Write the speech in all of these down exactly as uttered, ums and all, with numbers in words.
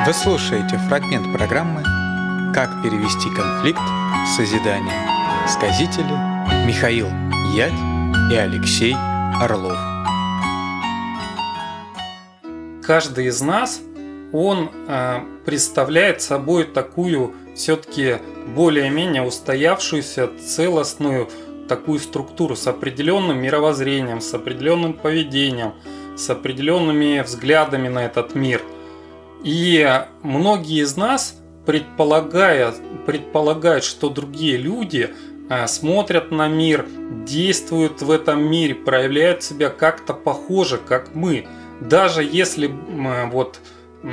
Вы слушаете фрагмент программы «Как перевести конфликт в созидание». Сказители Михаил Ять и Алексей Орлов. Каждый из нас, он э, представляет собой такую все-таки более-менее устоявшуюся, целостную такую структуру с определенным мировоззрением, с определенным поведением, с определенными взглядами на этот мир. И многие из нас, предполагая, предполагают, что другие люди э, смотрят на мир, действуют в этом мире, проявляют себя как-то похоже, как мы. Даже если э, вот, э,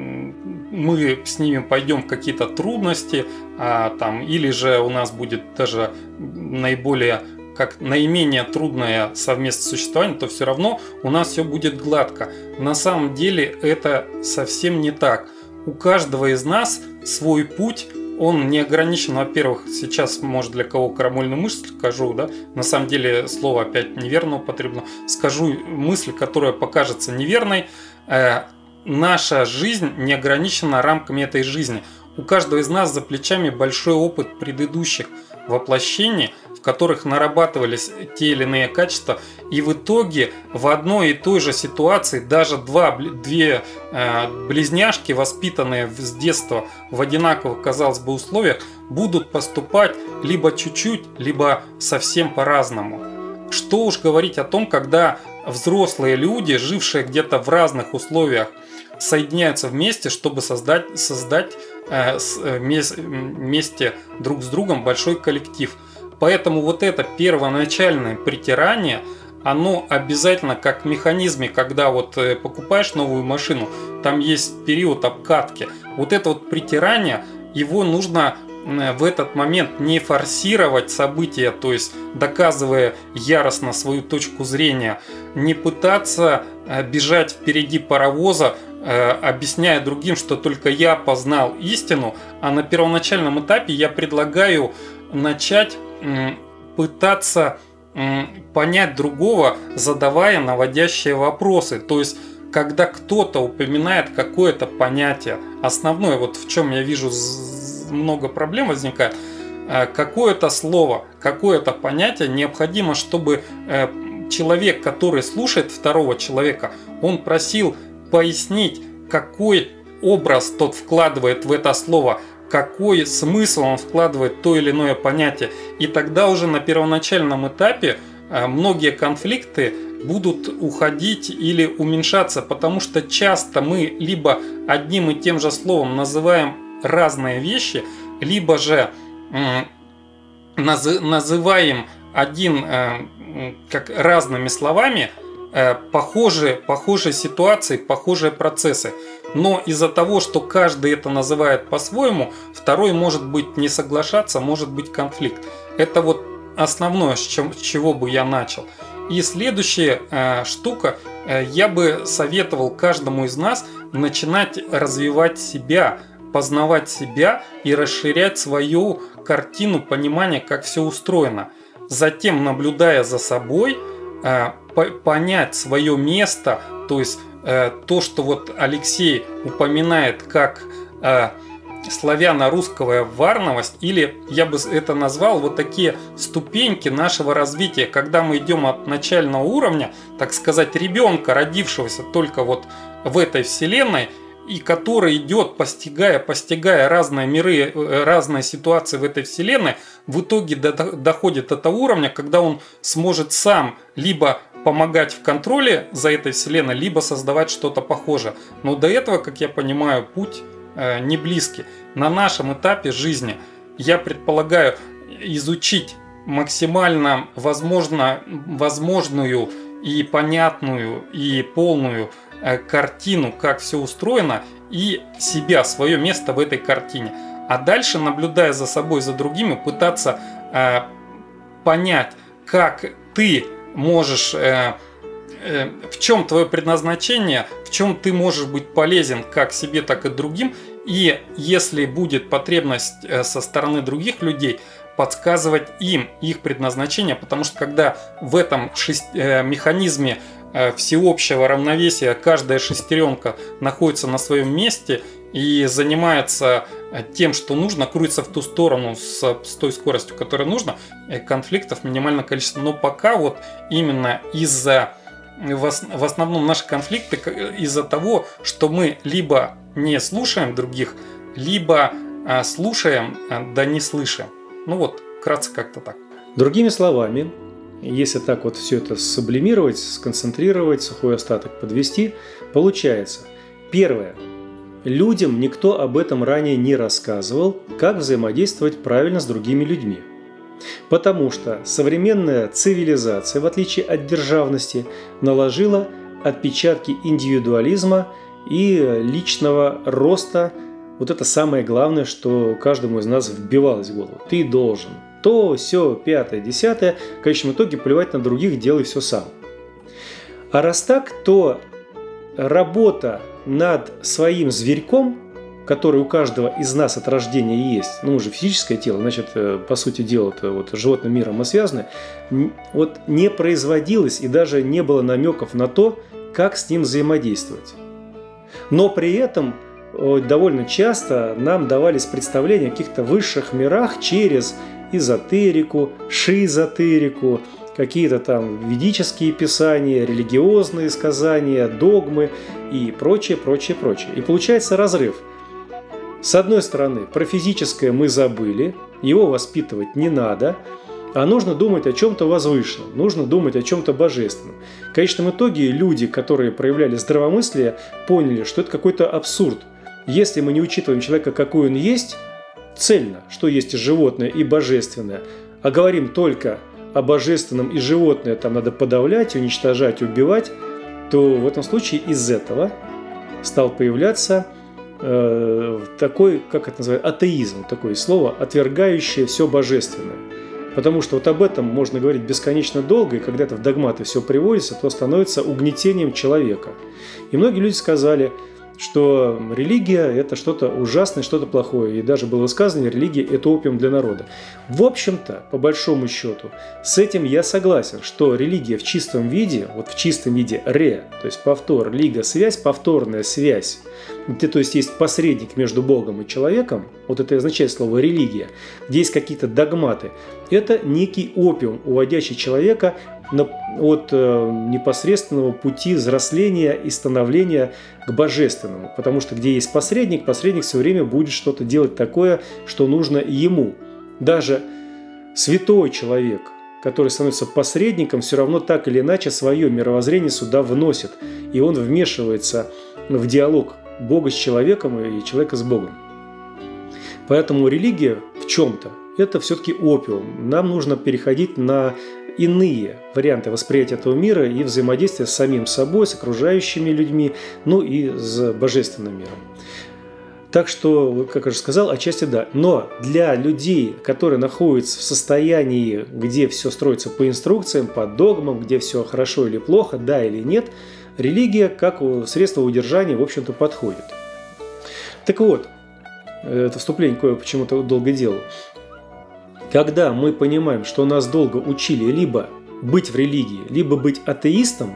мы с ними пойдем в какие-то трудности, а, там, или же у нас будет даже наиболее, как наименее трудное совместное существование, то все равно у нас все будет гладко. На самом деле это совсем не так. У каждого из нас свой путь, он не ограничен. Во-первых, сейчас, может, для кого крамольную мысль скажу, да, на самом деле слово опять неверно употреблено. Скажу мысль, которая покажется неверной. Э, наша жизнь не ограничена рамками этой жизни. У каждого из нас за плечами большой опыт предыдущих воплощений, в которых нарабатывались те или иные качества, и в итоге в одной и той же ситуации даже два, две э, близняшки, воспитанные с детства в одинаковых, казалось бы, условиях, будут поступать либо чуть-чуть, либо совсем по-разному. Что уж говорить о том, когда взрослые люди, жившие где-то в разных условиях, соединяются вместе, чтобы создать, создать э, с, э, вместе друг с другом большой коллектив. Поэтому вот это первоначальное притирание, оно обязательно как в механизме, когда вот э, покупаешь новую машину, там есть период обкатки. Вот это вот притирание, его нужно э, в этот момент не форсировать события, то есть доказывая яростно свою точку зрения, не пытаться э, бежать впереди паровоза, объясняя другим, что только я познал истину, а на первоначальном этапе я предлагаю начать пытаться понять другого, задавая наводящие вопросы. То есть, когда кто-то упоминает какое-то понятие, основное, вот в чем я вижу много проблем возникает, какое-то слово, какое-то понятие необходимо, чтобы человек, который слушает второго человека, он просил пояснить, какой образ тот вкладывает в это слово, какой смысл он вкладывает в то или иное понятие. И тогда уже на первоначальном этапе многие конфликты будут уходить или уменьшаться, потому что часто мы либо одним и тем же словом называем разные вещи, либо же называем один как разными словами Похожие, похожие ситуации, похожие процессы. Но из-за того, что каждый это называет по-своему, второй может быть не соглашаться, может быть конфликт. Это вот основное, с, чем, с чего бы я начал. И следующая э, штука, э, я бы советовал каждому из нас начинать развивать себя, познавать себя и расширять свою картину понимания, как все устроено. Затем, наблюдая за собой, э, понять свое место, то есть э, то, что вот Алексей упоминает как э, славяно-русская варновость, или я бы это назвал вот такие ступеньки нашего развития, когда мы идем от начального уровня, так сказать, ребенка, родившегося только вот в этой вселенной, и который идет, постигая, постигая разные миры, разные ситуации в этой вселенной, в итоге доходит до того уровня, когда он сможет сам либо помогать в контроле за этой вселенной, либо создавать что-то похожее. Но до этого, как я понимаю, путь э, не близкий. На нашем этапе жизни я предполагаю изучить максимально возможно, возможную и понятную и полную э, картину, как все устроено, и себя, свое место в этой картине. А дальше, наблюдая за собой, за другими, пытаться э, понять, как ты можешь, э, э, в чем твое предназначение, в чем ты можешь быть полезен как себе, так и другим. И если будет потребность э, со стороны других людей, подсказывать им их предназначение, потому что когда в этом шесть, э, механизме э, всеобщего равновесия каждая шестеренка находится на своем месте, и занимается тем, что нужно, крутится в ту сторону с, с той скоростью, которая нужна, конфликтов минимальное количество. Но пока вот именно из-за, в основном наши конфликты из-за того, что мы либо не слушаем других, либо слушаем, да не слышим. Ну вот, вкратце как-то так. Другими словами, если так вот все это сублимировать, сконцентрировать, сухой остаток подвести, получается, первое. Людям никто об этом ранее не рассказывал, как взаимодействовать правильно с другими людьми. Потому что современная цивилизация, в отличие от державности, наложила отпечатки индивидуализма и личного роста. Вот это самое главное, что каждому из нас вбивалось в голову. Ты должен. То, сё, пятое, десятое. В конечном итоге плевать на других, делай все сам. А раз так, то работа над своим зверьком, который у каждого из нас от рождения есть, ну, уже физическое тело, значит, по сути дела, вот, животным миром мы связаны, вот не производилось и даже не было намеков на то, как с ним взаимодействовать. Но при этом довольно часто нам давались представления о каких-то высших мирах через эзотерику, шизотерику, какие-то там ведические писания, религиозные сказания, догмы и прочее, прочее, прочее. И получается разрыв. С одной стороны, про физическое мы забыли, его воспитывать не надо, а нужно думать о чем-то возвышенном, нужно думать о чем-то божественном. В конечном итоге люди, которые проявляли здравомыслие, поняли, что это какой-то абсурд. Если мы не учитываем человека, какой он есть, цельно, что есть и животное, и божественное, а говорим только о божественном и животное там надо подавлять, уничтожать, убивать, то в этом случае из этого стал появляться э, такой, как это называется, атеизм, такое слово, отвергающее все божественное. Потому что вот об этом можно говорить бесконечно долго, и когда это в догматы все приводится, то становится угнетением человека. И многие люди сказали, что религия – это что-то ужасное, что-то плохое. И даже было высказано, религия – это опиум для народа. В общем-то, по большому счету, с этим я согласен, что религия в чистом виде, вот в чистом виде ре, то есть повтор, лига, связь, повторная связь, где, то есть есть посредник между Богом и человеком, вот это и означает слово религия, где есть какие-то догматы, это некий опиум, уводящий человека от э, непосредственного пути взросления и становления к божественному. Потому что где есть посредник, посредник все время будет что-то делать такое, что нужно ему. Даже святой человек, который становится посредником, все равно так или иначе свое мировоззрение сюда вносит. И он вмешивается в диалог Бога с человеком и человека с Богом. Поэтому религия в чем-то это все-таки опиум. Нам нужно переходить на иные варианты восприятия этого мира и взаимодействия с самим собой, с окружающими людьми, ну и с божественным миром. Так что, как я уже сказал, отчасти да. Но для людей, которые находятся в состоянии, где все строится по инструкциям, по догмам, где все хорошо или плохо, да или нет, религия как средство удержания, в общем-то, подходит. Так вот, это вступление кое почему-то долго делал. Когда мы понимаем, что нас долго учили либо быть в религии, либо быть атеистом,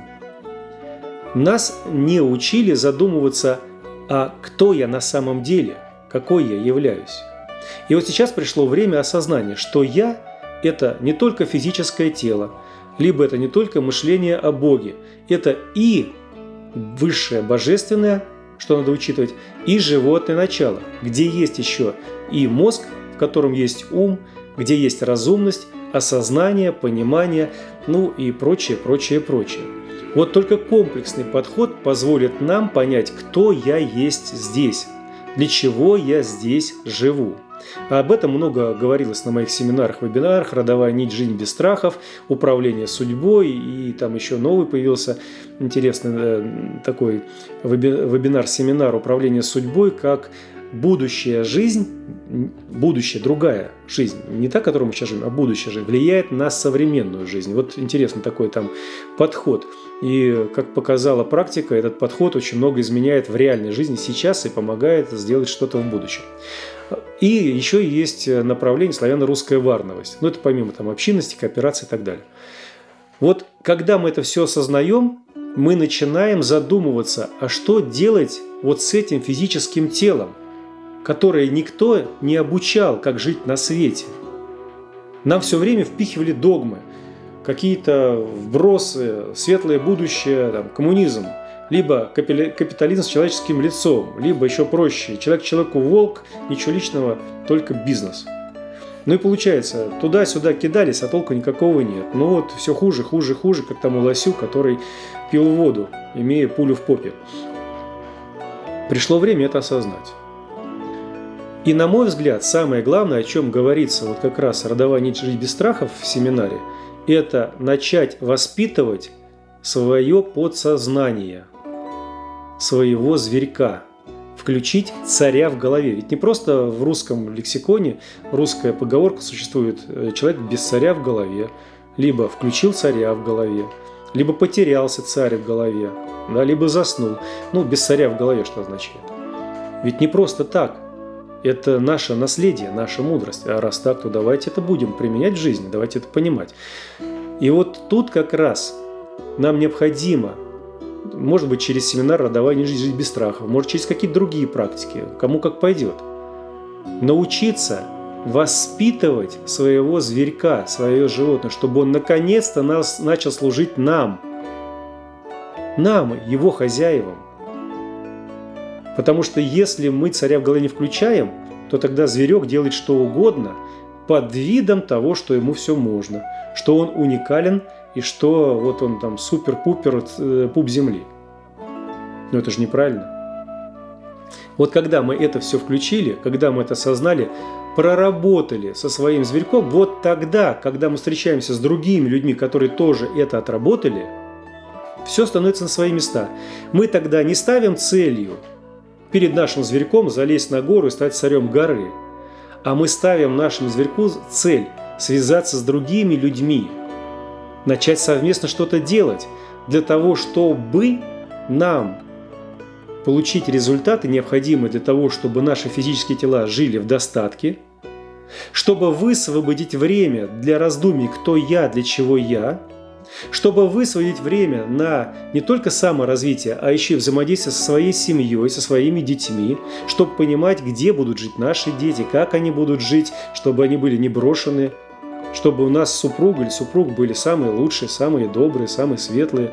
нас не учили задумываться, а кто я на самом деле, какой я являюсь. И вот сейчас пришло время осознания, что я – это не только физическое тело, либо это не только мышление о Боге, это и высшее божественное, что надо учитывать, и животное начало, где есть еще и мозг, в котором есть ум, где есть разумность, осознание, понимание, ну и прочее, прочее, прочее. Вот только комплексный подход позволит нам понять, кто я есть здесь, для чего я здесь живу. А об этом много говорилось на моих семинарах, вебинарах, «Родовая нить. Жизнь без страхов», «Управление судьбой», и там еще новый появился интересный такой вебинар-семинар «Управление судьбой», как будущая жизнь, будущая, другая жизнь, не та, которую мы сейчас живем, а будущая жизнь, влияет на современную жизнь. Вот интересный такой там подход. И, как показала практика, этот подход очень много изменяет в реальной жизни сейчас и помогает сделать что-то в будущем. И еще есть направление славяно-русская варновость. Ну, это помимо там общинности, кооперации и так далее. Вот когда мы это все осознаем, мы начинаем задумываться, а что делать вот с этим физическим телом, которое никто не обучал, как жить на свете. Нам все время впихивали догмы, какие-то вбросы, светлое будущее, там, коммунизм, либо капитализм с человеческим лицом, либо еще проще, человек человеку волк, ничего личного, только бизнес. Ну и получается, туда-сюда кидались, а толку никакого нет. Ну вот все хуже, хуже, хуже, как тому лосю, который пил воду, имея пулю в попе. Пришло время это осознать. И, на мой взгляд, самое главное, о чем говорится вот как раз «Родовая нить жить без страхов» в семинаре, это начать воспитывать свое подсознание, своего зверька, включить царя в голове. Ведь не просто в русском лексиконе русская поговорка существует «человек без царя в голове», либо включил царя в голове, либо потерялся царь в голове, да, либо заснул. Ну, без царя в голове что означает? Ведь не просто так. Это наше наследие, наша мудрость. А раз так, то давайте это будем применять в жизни, давайте это понимать. И вот тут как раз нам необходимо, может быть, через семинар «Родовая нить жить без страхов», может, через какие-то другие практики, кому как пойдет, научиться воспитывать своего зверька, свое животное, чтобы он наконец-то нас начал служить нам, нам, его хозяевам. Потому что если мы царя в голове не включаем, то тогда зверек делает что угодно под видом того, что ему все можно, что он уникален и что вот он там супер-пупер э, пуп земли. Но это же неправильно. Вот когда мы это все включили, когда мы это осознали, проработали со своим зверьком, вот тогда, когда мы встречаемся с другими людьми, которые тоже это отработали, все становится на свои места. Мы тогда не ставим целью перед нашим зверьком залезть на гору и стать царем горы, а мы ставим нашему зверьку цель связаться с другими людьми, начать совместно что-то делать для того, чтобы нам получить результаты, необходимые для того, чтобы наши физические тела жили в достатке, чтобы высвободить время для раздумий «кто я, для чего я», чтобы высвободить время на не только саморазвитие, а еще и взаимодействие со своей семьей, со своими детьми, чтобы понимать, где будут жить наши дети, как они будут жить, чтобы они были не брошены, чтобы у нас супруг или супруг были самые лучшие, самые добрые, самые светлые.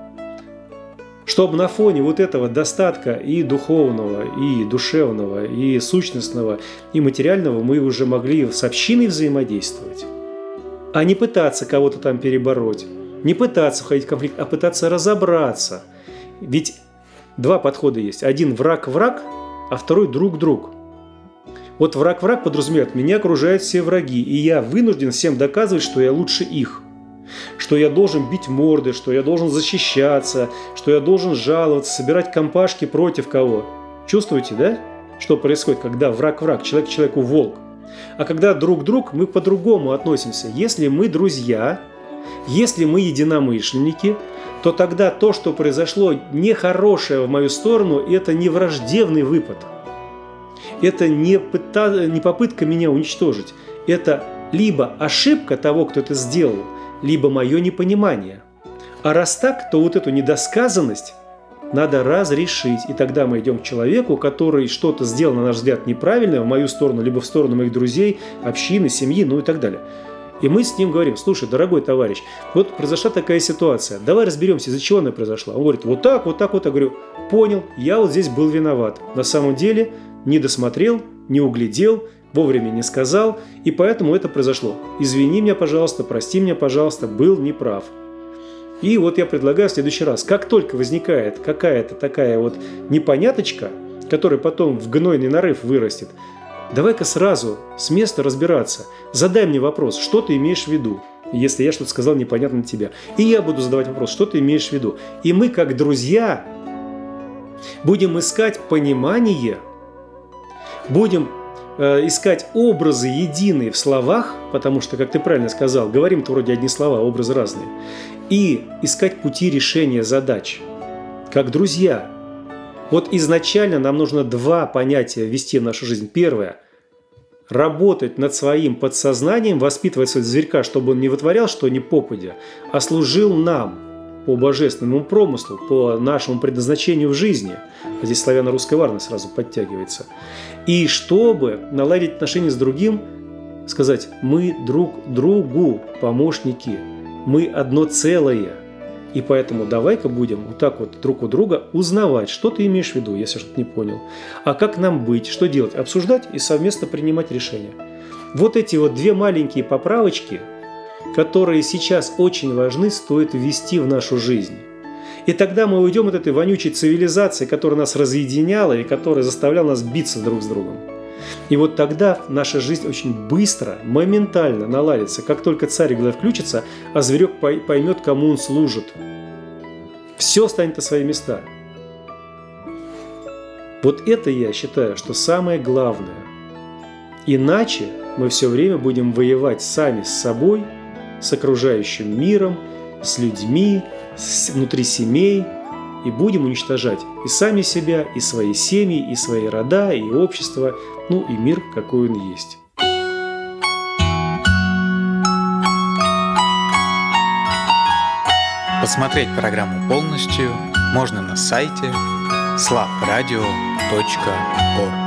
Чтобы на фоне вот этого достатка и духовного, и душевного, и сущностного, и материального мы уже могли с общиной взаимодействовать, а не пытаться кого-то там перебороть, не пытаться входить в конфликт, а пытаться разобраться. Ведь два подхода есть. Один враг-враг, а второй друг-друг. Вот враг-враг подразумевает, меня окружают все враги, и я вынужден всем доказывать, что я лучше их. Что я должен бить морды, что я должен защищаться, что я должен жаловаться, собирать компашки против кого. Чувствуете, да? Что происходит, когда враг-враг, человек человеку волк. А когда друг-друг, мы по-другому относимся. Если мы друзья, если мы единомышленники, то тогда то, что произошло нехорошее в мою сторону, это не враждебный выпад. Это не, пыта... не попытка меня уничтожить. Это либо ошибка того, кто это сделал, либо мое непонимание. А раз так, то вот эту недосказанность надо разрешить. И тогда мы идем к человеку, который что-то сделал, на наш взгляд, неправильно в мою сторону, либо в сторону моих друзей, общины, семьи, ну и так далее. И мы с ним говорим: слушай, дорогой товарищ, вот произошла такая ситуация, давай разберемся, из-за чего она произошла. Он говорит: вот так, вот так, вот. Я говорю: понял, я вот здесь был виноват. На самом деле не досмотрел, не углядел, вовремя не сказал, и поэтому это произошло. Извини меня, пожалуйста, прости меня, пожалуйста, был неправ. И вот я предлагаю в следующий раз, как только возникает какая-то такая вот непоняточка, которая потом в гнойный нарыв вырастет, давай-ка сразу с места разбираться. Задай мне вопрос, что ты имеешь в виду, если я что-то сказал непонятно на тебя. И я буду задавать вопрос, что ты имеешь в виду. И мы, как друзья, будем искать понимание, будем э, искать образы единые в словах, потому что, как ты правильно сказал, говорим-то вроде одни слова, а образы разные. И искать пути решения задач, как друзья. Вот изначально нам нужно два понятия ввести в нашу жизнь. Первое – работать над своим подсознанием, воспитывать своего зверька, чтобы он не вытворял что ни попадя, а служил нам. по божественному промыслу, по нашему предназначению в жизни. А здесь славяно-русская варна сразу подтягивается. И чтобы наладить отношения с другим, сказать: мы друг другу помощники, мы одно целое. И поэтому давай-ка будем вот так вот друг у друга узнавать, что ты имеешь в виду, если что-то не понял. А как нам быть, что делать? Обсуждать и совместно принимать решения. Вот эти вот две маленькие поправочки, которые сейчас очень важны, стоит ввести в нашу жизнь. И тогда мы уйдем от этой вонючей цивилизации, которая нас разъединяла и которая заставляла нас биться друг с другом. И вот тогда наша жизнь очень быстро, моментально наладится. Как только царь в включится, а зверек поймет, кому он служит. Все станет на свои места. Вот это я считаю, что самое главное. Иначе мы все время будем воевать сами с собой, с окружающим миром, с людьми, с, внутри семей, и будем уничтожать и сами себя, и свои семьи, и свои рода, и общество, ну и мир, какой он есть. Посмотреть программу полностью можно на сайте слав радио точка орг.